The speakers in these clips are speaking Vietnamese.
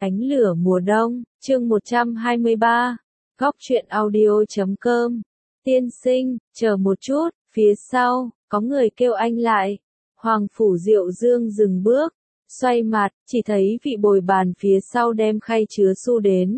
Ánh lửa mùa đông, chương 123, góc truyện audio.com. Tiên sinh, chờ một chút, phía sau, có người kêu anh lại. Hoàng Phủ Diệu Dương dừng bước, xoay mặt, chỉ thấy vị bồi bàn phía sau đem khay chứa xu đến.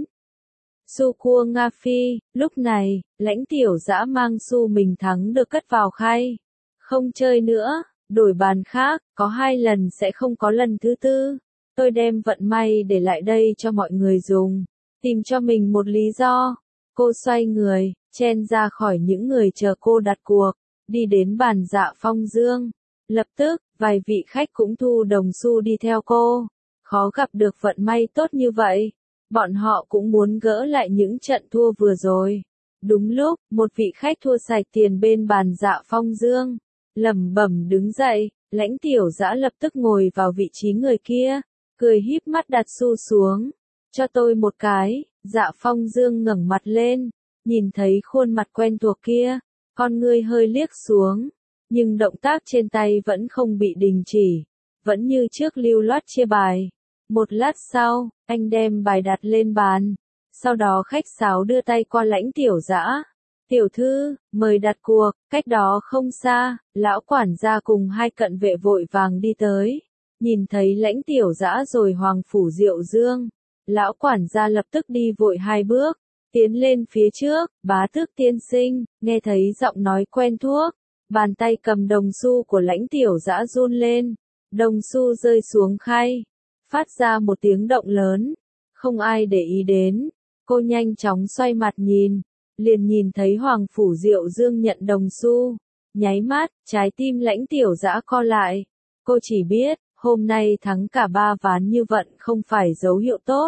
Xu cua Nga Phi, lúc này, Lãnh Tiểu Dã mang xu mình thắng được cất vào khay. Không chơi nữa, đổi bàn khác, có 2 lần sẽ không có lần thứ tư. Tôi đem vận may để lại đây cho mọi người dùng, tìm cho mình một lý do. Cô xoay người, chen ra khỏi những người chờ cô đặt cuộc, đi đến bàn Dạ Phong Dương. Lập tức, vài vị khách cũng thu đồng xu đi theo cô. Khó gặp được vận may tốt như vậy. Bọn họ cũng muốn gỡ lại những trận thua vừa rồi. Đúng lúc, một vị khách thua sạch tiền bên bàn Dạ Phong Dương, lẩm bẩm đứng dậy. Lãnh Tiểu Dã lập tức ngồi vào vị trí người kia, cười híp mắt đặt xu xuống. Cho tôi một cái. Dạ Phong Dương ngẩng mặt lên, nhìn thấy khuôn mặt quen thuộc kia, con ngươi hơi liếc xuống, nhưng động tác trên tay vẫn không bị đình chỉ, vẫn như trước lưu loát chia bài. Một lát sau, anh đem bài đặt lên bàn, sau đó khách sáo đưa tay qua Lãnh Tiểu Dã. Tiểu thư, mời đặt cuộc. Cách đó không xa, lão quản gia cùng 2 cận vệ vội vàng đi tới. Nhìn thấy Lãnh Tiểu Dã rồi Hoàng Phủ Diệu Dương, lão quản gia lập tức đi vội 2 bước, tiến lên phía trước. Bá tước tiên sinh. Nghe thấy giọng nói quen thuộc, bàn tay cầm đồng xu của Lãnh Tiểu Dã run lên, đồng xu rơi xuống khay, phát ra một tiếng động lớn. Không ai để ý đến, cô nhanh chóng xoay mặt nhìn, liền nhìn thấy Hoàng Phủ Diệu Dương nhận đồng xu. Nháy mắt, trái tim Lãnh Tiểu Dã co lại. Cô chỉ biết, hôm nay thắng cả 3 ván như vận không phải dấu hiệu tốt.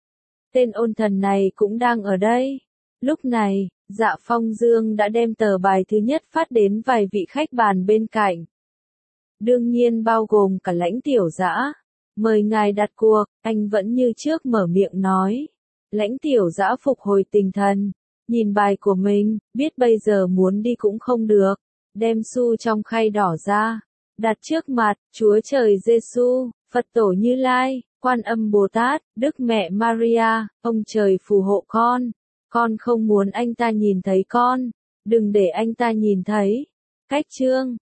Tên ôn thần này cũng đang ở đây. Lúc này, Dạ Phong Dương đã đem tờ bài thứ nhất phát đến vài vị khách bàn bên cạnh. Đương nhiên bao gồm cả Lãnh Tiểu Dã. Mời ngài đặt cuộc, anh vẫn như trước mở miệng nói. Lãnh Tiểu Dã phục hồi tinh thần, nhìn bài của mình, biết bây giờ muốn đi cũng không được, đem xu trong khay đỏ ra, đặt trước mặt. Chúa Trời Giêsu, Phật Tổ Như Lai, Quan Âm Bồ Tát, Đức Mẹ Maria, ông trời phù hộ con không muốn anh ta nhìn thấy con, đừng để anh ta nhìn thấy. Cách chương